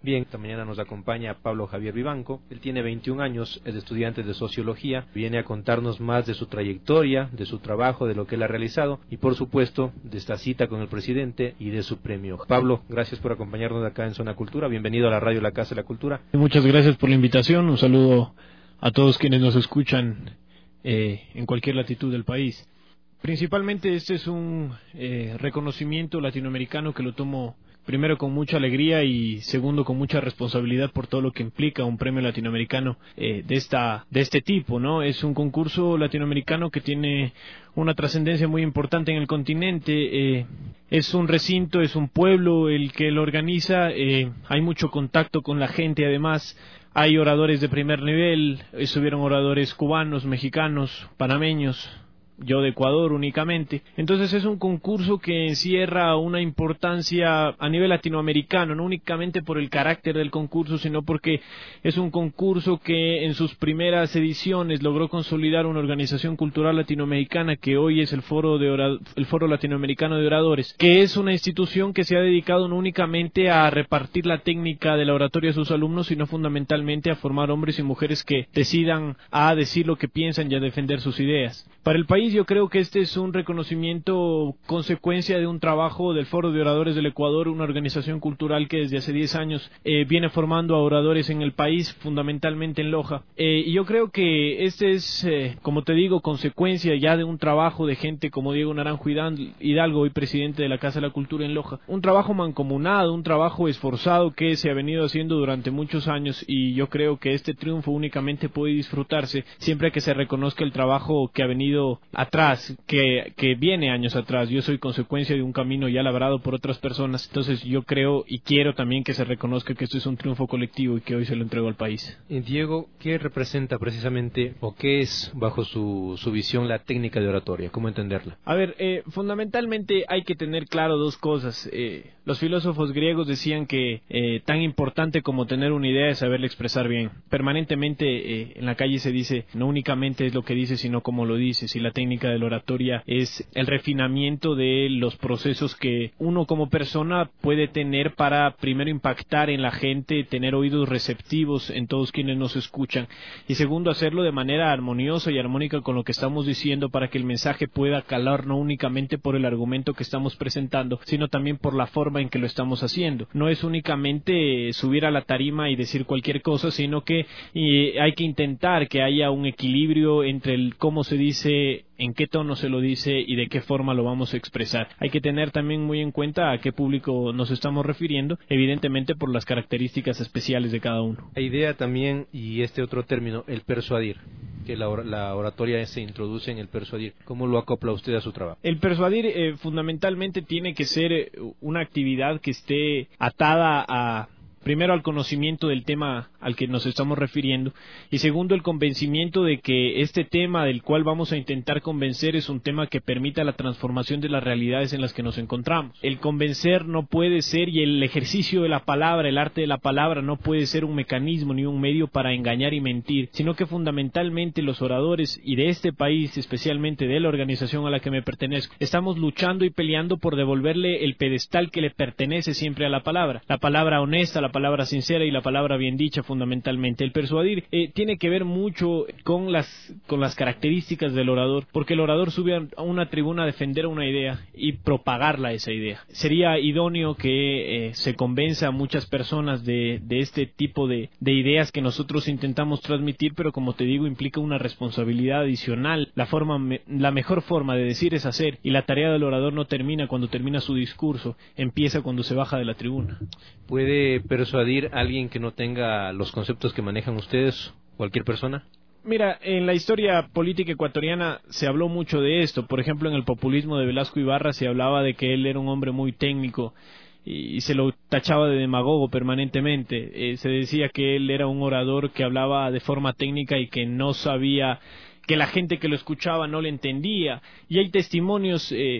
Bien, esta mañana nos acompaña Pablo Javier Vivanco. Él tiene 21 años, es estudiante de Sociología. Viene a contarnos más de su trayectoria, de su trabajo, de lo que él ha realizado y, por supuesto, de esta cita con el presidente y de su premio. Pablo, gracias por acompañarnos acá en Zona Cultura. Bienvenido a la radio La Casa de la Cultura. Muchas gracias por la invitación. Un saludo a todos quienes nos escuchan en cualquier latitud del país. Principalmente este es un reconocimiento latinoamericano que lo tomo primero con mucha alegría y segundo con mucha responsabilidad por todo lo que implica un premio latinoamericano de este tipo, ¿no? Es un concurso latinoamericano que tiene una trascendencia muy importante en el continente. Es un recinto, es un pueblo el que lo organiza. Hay mucho contacto con la gente, además. Hay oradores de primer nivel, estuvieron oradores cubanos, mexicanos, panameños, yo de Ecuador únicamente. Entonces es un concurso que encierra una importancia a nivel latinoamericano, no únicamente por el carácter del concurso, sino porque es un concurso que en sus primeras ediciones logró consolidar una organización cultural latinoamericana que hoy es el Foro Latinoamericano de Oradores, que es una institución que se ha dedicado no únicamente a repartir la técnica de la oratoria a sus alumnos, sino fundamentalmente a formar hombres y mujeres que decidan a decir lo que piensan y a defender sus ideas. Para el país yo creo que este es un reconocimiento consecuencia de un trabajo del Foro de Oradores del Ecuador, una organización cultural que desde hace 10 años viene formando a oradores en el país, fundamentalmente en Loja. Y yo creo que este es, como te digo, consecuencia ya de un trabajo de gente como Diego Naranjo Hidalgo, hoy presidente de la Casa de la Cultura en Loja. Un trabajo mancomunado, un trabajo esforzado que se ha venido haciendo durante muchos años y yo creo que este triunfo únicamente puede disfrutarse siempre que se reconozca el trabajo que ha venido atrás, que viene años atrás. Yo soy consecuencia de un camino ya labrado por otras personas, entonces yo creo y quiero también que se reconozca que esto es un triunfo colectivo y que hoy se lo entrego al país. Diego, ¿qué representa precisamente o qué es bajo su visión la técnica de oratoria? ¿Cómo entenderla? A ver, fundamentalmente hay que tener claro dos cosas. Los filósofos griegos decían que tan importante como tener una idea es saberla expresar bien. Permanentemente en la calle se dice, no únicamente es lo que dice, sino cómo lo dice. Si la técnica de la oratoria es el refinamiento de los procesos que uno como persona puede tener para primero impactar en la gente, tener oídos receptivos en todos quienes nos escuchan y segundo hacerlo de manera armoniosa y armónica con lo que estamos diciendo para que el mensaje pueda calar no únicamente por el argumento que estamos presentando, sino también por la forma en que lo estamos haciendo. No es únicamente subir a la tarima y decir cualquier cosa, sino que hay que intentar que haya un equilibrio entre el cómo se dice, en qué tono se lo dice y de qué forma lo vamos a expresar. Hay que tener también muy en cuenta a qué público nos estamos refiriendo, evidentemente por las características especiales de cada uno. La idea también, y este otro término, el persuadir, que la oratoria se introduce en el persuadir. ¿Cómo lo acopla usted a su trabajo? El persuadir fundamentalmente tiene que ser una actividad que esté atada a primero al conocimiento del tema al que nos estamos refiriendo y segundo el convencimiento de que este tema del cual vamos a intentar convencer es un tema que permita la transformación de las realidades en las que nos encontramos. El convencer no puede ser, y el ejercicio de la palabra, el arte de la palabra no puede ser un mecanismo ni un medio para engañar y mentir, sino que fundamentalmente los oradores y de este país, especialmente de la organización a la que me pertenezco, estamos luchando y peleando por devolverle el pedestal que le pertenece siempre a la palabra honesta, la palabra sincera y la palabra bien dicha fundamentalmente. El persuadir tiene que ver mucho con las características del orador, porque el orador sube a una tribuna a defender una idea y propagarla esa idea. Sería idóneo que se convenza a muchas personas de este tipo de ideas que nosotros intentamos transmitir, pero como te digo, implica una responsabilidad adicional. La mejor forma de decir es hacer, y la tarea del orador no termina cuando termina su discurso, empieza cuando se baja de la tribuna. ¿Puede persuadir a alguien que no tenga los conceptos que manejan ustedes, cualquier persona? Mira, en la historia política ecuatoriana se habló mucho de esto. Por ejemplo, en el populismo de Velasco Ibarra se hablaba de que él era un hombre muy técnico y se lo tachaba de demagogo permanentemente. Se decía que él era un orador que hablaba de forma técnica y que no sabía, que la gente que lo escuchaba no le entendía. Y hay testimonios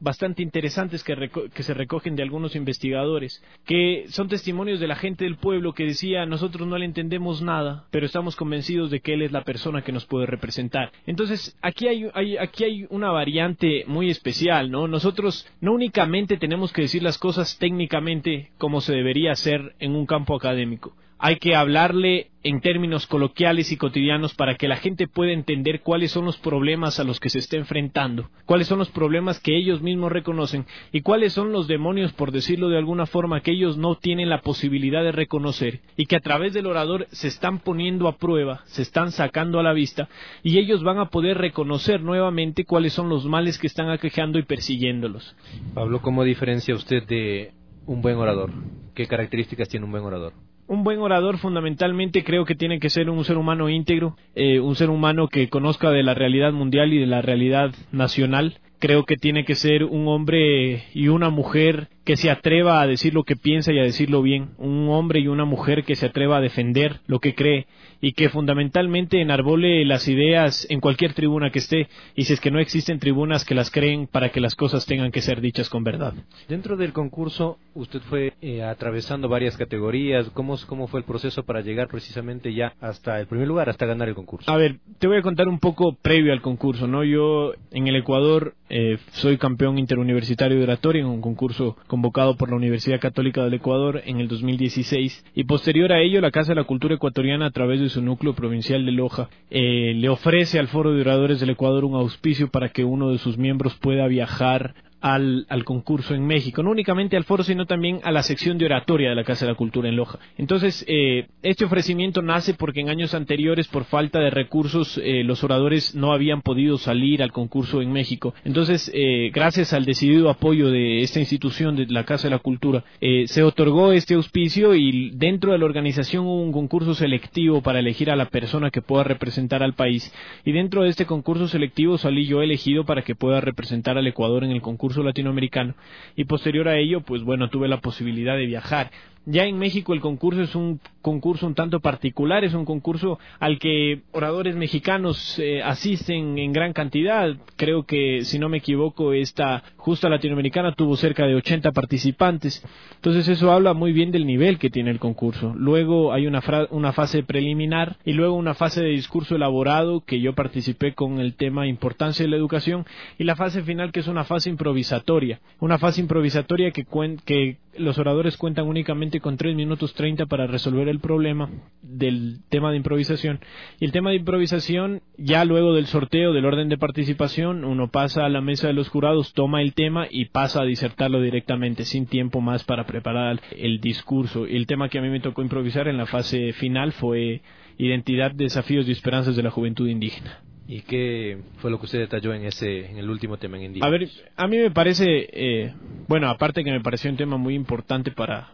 bastante interesantes que se recogen de algunos investigadores, que son testimonios de la gente del pueblo que decía: nosotros no le entendemos nada, pero estamos convencidos de que él es la persona que nos puede representar. Entonces, aquí hay una variante muy especial, ¿no? Nosotros no únicamente tenemos que decir las cosas técnicamente como se debería hacer en un campo académico. Hay que hablarle en términos coloquiales y cotidianos para que la gente pueda entender cuáles son los problemas a los que se está enfrentando, cuáles son los problemas que ellos mismos reconocen y cuáles son los demonios, por decirlo de alguna forma, que ellos no tienen la posibilidad de reconocer y que a través del orador se están poniendo a prueba, se están sacando a la vista, y ellos van a poder reconocer nuevamente cuáles son los males que están aquejando y persiguiéndolos. Pablo, ¿cómo diferencia usted de un buen orador? ¿Qué características tiene un buen orador? Un buen orador fundamentalmente creo que tiene que ser un ser humano íntegro, un ser humano que conozca de la realidad mundial y de la realidad nacional. Creo que tiene que ser un hombre y una mujer que se atreva a decir lo que piensa y a decirlo bien, un hombre y una mujer que se atreva a defender lo que cree y que fundamentalmente enarbole las ideas en cualquier tribuna que esté, y si es que no existen tribunas, que las creen para que las cosas tengan que ser dichas con verdad. Dentro del concurso usted fue atravesando varias categorías. ¿Cómo fue el proceso para llegar precisamente ya hasta el primer lugar, hasta ganar el concurso? A ver, te voy a contar un poco previo al concurso, ¿no? Yo en el Ecuador soy campeón interuniversitario de oratoria en un concurso convocado por la Universidad Católica del Ecuador en el 2016, y posterior a ello la Casa de la Cultura Ecuatoriana, a través de su núcleo provincial de Loja, le ofrece al Foro de Oradores del Ecuador un auspicio para que uno de sus miembros pueda viajar al concurso en México, no únicamente al foro, sino también a la sección de oratoria de la Casa de la Cultura en Loja. Entonces, este ofrecimiento nace porque en años anteriores, por falta de recursos, los oradores no habían podido salir al concurso en México. Entonces, gracias al decidido apoyo de esta institución, de la Casa de la Cultura, se otorgó este auspicio, y dentro de la organización hubo un concurso selectivo para elegir a la persona que pueda representar al país, y dentro de este concurso selectivo salí yo elegido para que pueda representar al Ecuador en el concurso latinoamericano, y posterior a ello, pues bueno, tuve la posibilidad de viajar. Ya en México el concurso es un concurso un tanto particular, es un concurso al que oradores mexicanos asisten en gran cantidad. Creo que, si no me equivoco, esta justa latinoamericana tuvo cerca de 80 participantes. Entonces eso habla muy bien del nivel que tiene el concurso. Luego hay una fase preliminar y luego una fase de discurso elaborado, que yo participé con el tema Importancia de la Educación, y la fase final, que es una fase improvisatoria. Una fase improvisatoria que los oradores cuentan únicamente con 3 minutos 30 para resolver el problema del tema de improvisación. Y el tema de improvisación, ya luego del sorteo del orden de participación, uno pasa a la mesa de los jurados, toma el tema y pasa a disertarlo directamente, sin tiempo más para preparar el discurso. Y el tema que a mí me tocó improvisar en la fase final fue Identidad, desafíos y esperanzas de la juventud indígena. ¿Y qué fue lo que usted detalló en el último tema, en indígenas? A ver, a mí me parece, aparte que me pareció un tema muy importante para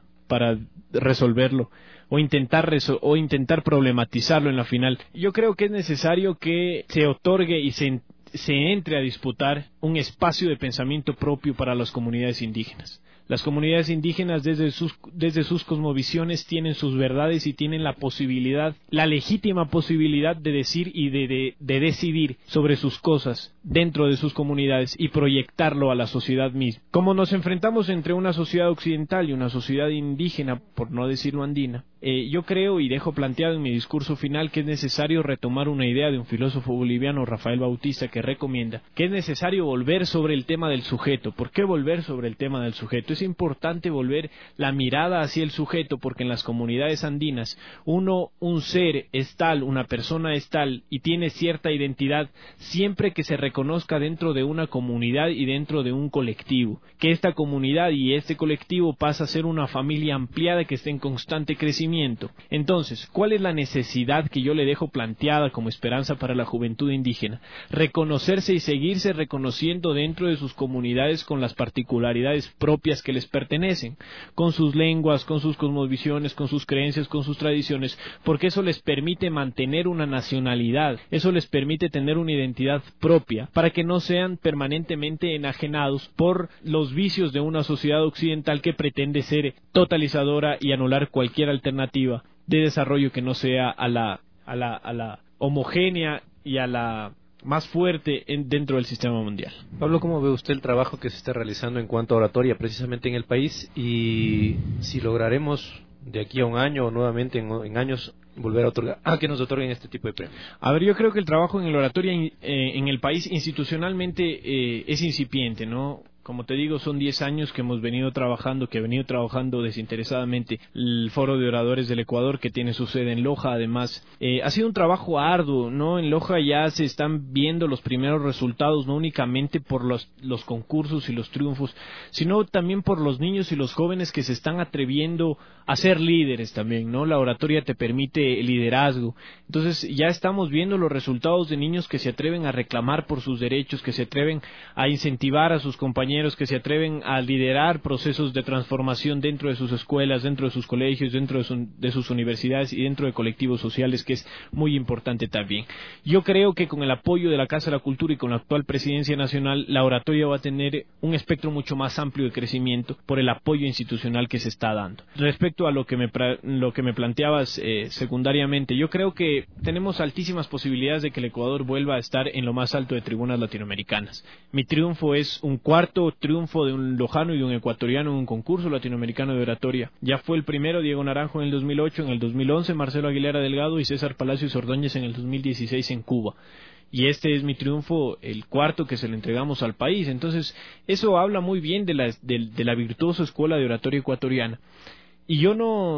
resolverlo o intentar problematizarlo en la final, yo creo que es necesario que se otorgue y se entre a disputar un espacio de pensamiento propio para las comunidades indígenas. Las comunidades indígenas, desde sus cosmovisiones, tienen sus verdades y tienen la legítima posibilidad de decir y de decidir sobre sus cosas dentro de sus comunidades y proyectarlo a la sociedad misma. Como nos enfrentamos entre una sociedad occidental y una sociedad indígena, por no decirlo andina, yo creo y dejo planteado en mi discurso final que es necesario retomar una idea de un filósofo boliviano, Rafael Bautista, que recomienda que es necesario volver sobre el tema del sujeto. ¿Por qué volver sobre el tema del sujeto? Es importante volver la mirada hacia el sujeto, porque en las comunidades andinas un ser es tal, una persona es tal y tiene cierta identidad siempre que se reconozca dentro de una comunidad y dentro de un colectivo, que esta comunidad y este colectivo pasa a ser una familia ampliada que está en constante crecimiento. Entonces, ¿cuál es la necesidad que yo le dejo planteada como esperanza para la juventud indígena? Reconocerse y seguirse reconociendo dentro de sus comunidades con las particularidades propias que les pertenecen, con sus lenguas, con sus cosmovisiones, con sus creencias, con sus tradiciones, porque eso les permite mantener una nacionalidad, eso les permite tener una identidad propia, para que no sean permanentemente enajenados por los vicios de una sociedad occidental que pretende ser totalizadora y anular cualquier alternativa de desarrollo que no sea a la homogénea y a la más fuerte dentro del sistema mundial. Pablo, ¿cómo ve usted el trabajo que se está realizando en cuanto a oratoria precisamente en el país y si lograremos de aquí a un año o nuevamente en años volver a otorgar, que nos otorguen este tipo de premios? A ver, yo creo que el trabajo en la oratoria en el país institucionalmente es incipiente, ¿no? Como te digo, son 10 años que hemos venido trabajando, que ha venido trabajando desinteresadamente el Foro de Oradores del Ecuador, que tiene su sede en Loja, además. Ha sido un trabajo arduo, ¿no? En Loja ya se están viendo los primeros resultados, no únicamente por los concursos y los triunfos, sino también por los niños y los jóvenes que se están atreviendo a ser líderes también, ¿no? La oratoria te permite el liderazgo. Entonces ya estamos viendo los resultados de niños que se atreven a reclamar por sus derechos, que se atreven a incentivar a sus compañeros, que se atreven a liderar procesos de transformación dentro de sus escuelas, dentro de sus colegios, dentro de sus universidades y dentro de colectivos sociales, que es muy importante también. Yo creo que con el apoyo de la Casa de la Cultura y con la actual Presidencia Nacional, la oratoria va a tener un espectro mucho más amplio de crecimiento por el apoyo institucional que se está dando. Respecto a lo que me planteabas secundariamente, yo creo que tenemos altísimas posibilidades de que el Ecuador vuelva a estar en lo más alto de tribunas latinoamericanas. Mi triunfo es un cuarto triunfo de un lojano y de un ecuatoriano en un concurso latinoamericano de oratoria. Ya fue el primero Diego Naranjo en el 2008, en el 2011 Marcelo Aguilera Delgado y César Palacios Ordóñez en el 2016 en Cuba. Y este es mi triunfo, el cuarto que se le entregamos al país. Entonces, eso habla muy bien de la virtuosa escuela de oratoria ecuatoriana. Y yo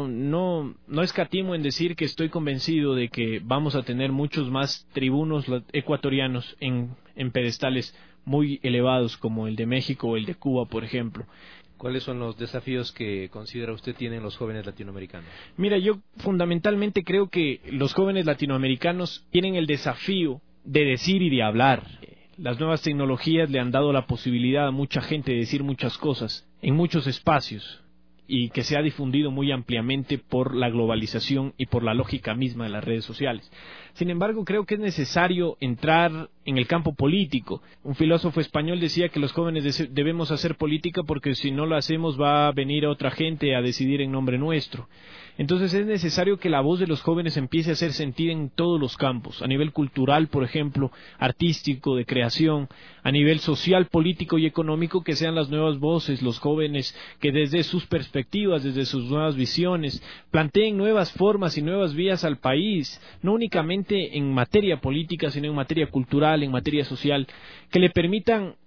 no escatimo en decir que estoy convencido de que vamos a tener muchos más tribunos ecuatorianos en pedestales muy elevados como el de México o el de Cuba, por ejemplo. ¿Cuáles son los desafíos que considera usted tienen los jóvenes latinoamericanos? Mira, yo fundamentalmente creo que los jóvenes latinoamericanos tienen el desafío de decir y de hablar. Las nuevas tecnologías le han dado la posibilidad a mucha gente de decir muchas cosas en muchos espacios, y que se ha difundido muy ampliamente por la globalización y por la lógica misma de las redes sociales. Sin embargo, creo que es necesario entrar en el campo político. Un filósofo español decía que los jóvenes debemos hacer política porque si no lo hacemos va a venir otra gente a decidir en nombre nuestro. Entonces es necesario que la voz de los jóvenes empiece a ser sentida en todos los campos, a nivel cultural, por ejemplo, artístico, de creación, a nivel social, político y económico, que sean las nuevas voces, los jóvenes que desde sus perspectivas, desde sus nuevas visiones, planteen nuevas formas y nuevas vías al país, no únicamente en materia política, sino en materia cultural, en materia social, que le permitan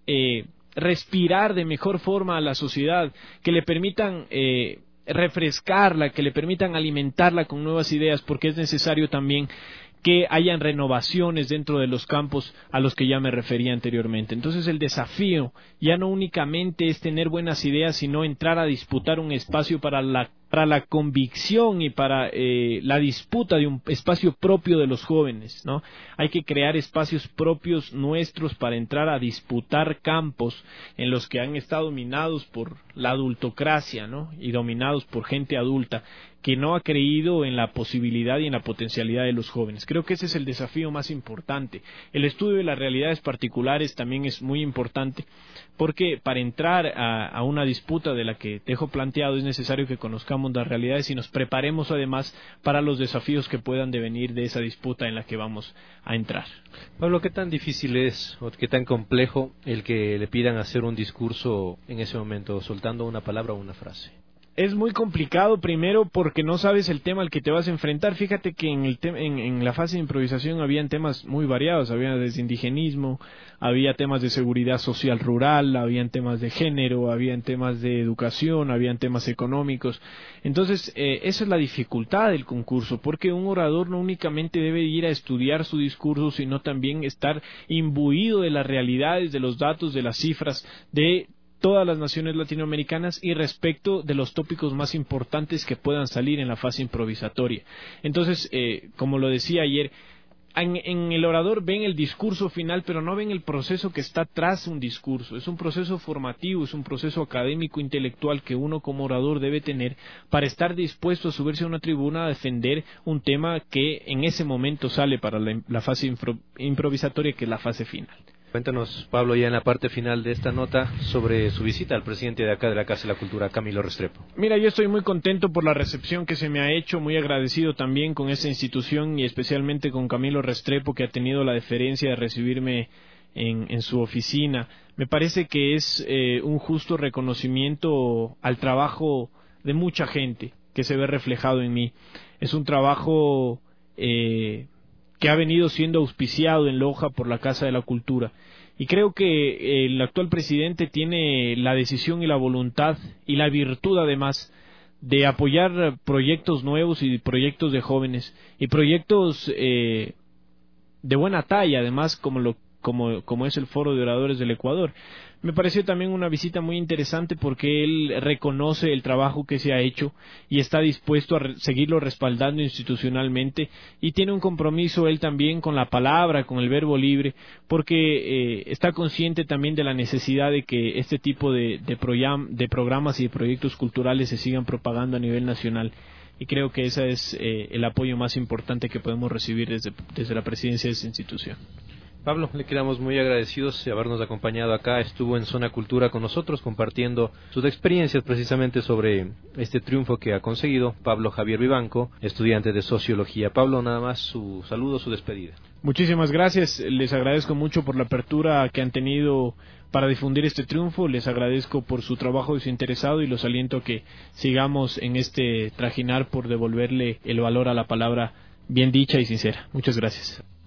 respirar de mejor forma a la sociedad, que le permitan refrescarla, que le permitan alimentarla con nuevas ideas, porque es necesario también que hayan renovaciones dentro de los campos a los que ya me refería anteriormente. Entonces el desafío ya no únicamente es tener buenas ideas, sino entrar a disputar un espacio para la convicción y para la disputa de un espacio propio de los jóvenes, ¿no? Hay que crear espacios propios nuestros para entrar a disputar campos en los que han estado dominados por la adultocracia, ¿no? Y dominados por gente adulta que no ha creído en la posibilidad y en la potencialidad de los jóvenes. Creo que ese es el desafío más importante. El estudio de las realidades particulares también es muy importante, porque para entrar a una disputa de la que te dejo planteado es necesario que conozcamos las realidades y nos preparemos además para los desafíos que puedan devenir de esa disputa en la que vamos a entrar. Pablo, ¿qué tan difícil es o qué tan complejo el que le pidan hacer un discurso en ese momento, soltando una palabra o una frase? Es muy complicado, primero porque no sabes el tema al que te vas a enfrentar. Fíjate que en la fase de improvisación habían temas muy variados, había desde indigenismo, había temas de seguridad social rural, habían temas de género, habían temas de educación, habían temas económicos. Entonces, esa es la dificultad del concurso, porque un orador no únicamente debe ir a estudiar su discurso, sino también estar imbuido de las realidades, de los datos, de las cifras, de todas las naciones latinoamericanas y respecto de los tópicos más importantes que puedan salir en la fase improvisatoria. Entonces, como lo decía ayer, en el orador ven el discurso final, pero no ven el proceso que está tras un discurso. Es un proceso formativo, es un proceso académico, intelectual que uno como orador debe tener para estar dispuesto a subirse a una tribuna a defender un tema que en ese momento sale para la fase improvisatoria, que es la fase final. Cuéntanos, Pablo, ya en la parte final de esta nota sobre su visita al presidente de acá de la Casa de la Cultura, Camilo Restrepo. Mira, yo estoy muy contento por la recepción que se me ha hecho, muy agradecido también con esta institución y especialmente con Camilo Restrepo, que ha tenido la deferencia de recibirme en su oficina. Me parece que es un justo reconocimiento al trabajo de mucha gente que se ve reflejado en mí. Es un trabajo que ha venido siendo auspiciado en Loja por la Casa de la Cultura. Y creo que el actual presidente tiene la decisión y la voluntad y la virtud además de apoyar proyectos nuevos y proyectos de jóvenes y proyectos de buena talla, además como es el Foro de Oradores del Ecuador. Me pareció también una visita muy interesante porque él reconoce el trabajo que se ha hecho y está dispuesto a seguirlo respaldando institucionalmente, y tiene un compromiso él también con la palabra, con el verbo libre, porque está consciente también de la necesidad de que este tipo de programas y de proyectos culturales se sigan propagando a nivel nacional. Y creo que ese es el apoyo más importante que podemos recibir desde la presidencia de esta institución. Pablo, le quedamos muy agradecidos de habernos acompañado acá. Estuvo en Zona Cultura con nosotros compartiendo sus experiencias precisamente sobre este triunfo que ha conseguido Pablo Javier Vivanco, estudiante de Sociología. Pablo, nada más su saludo, su despedida. Muchísimas gracias, les agradezco mucho por la apertura que han tenido para difundir este triunfo, les agradezco por su trabajo desinteresado y los aliento a que sigamos en este trajinar por devolverle el valor a la palabra bien dicha y sincera. Muchas gracias.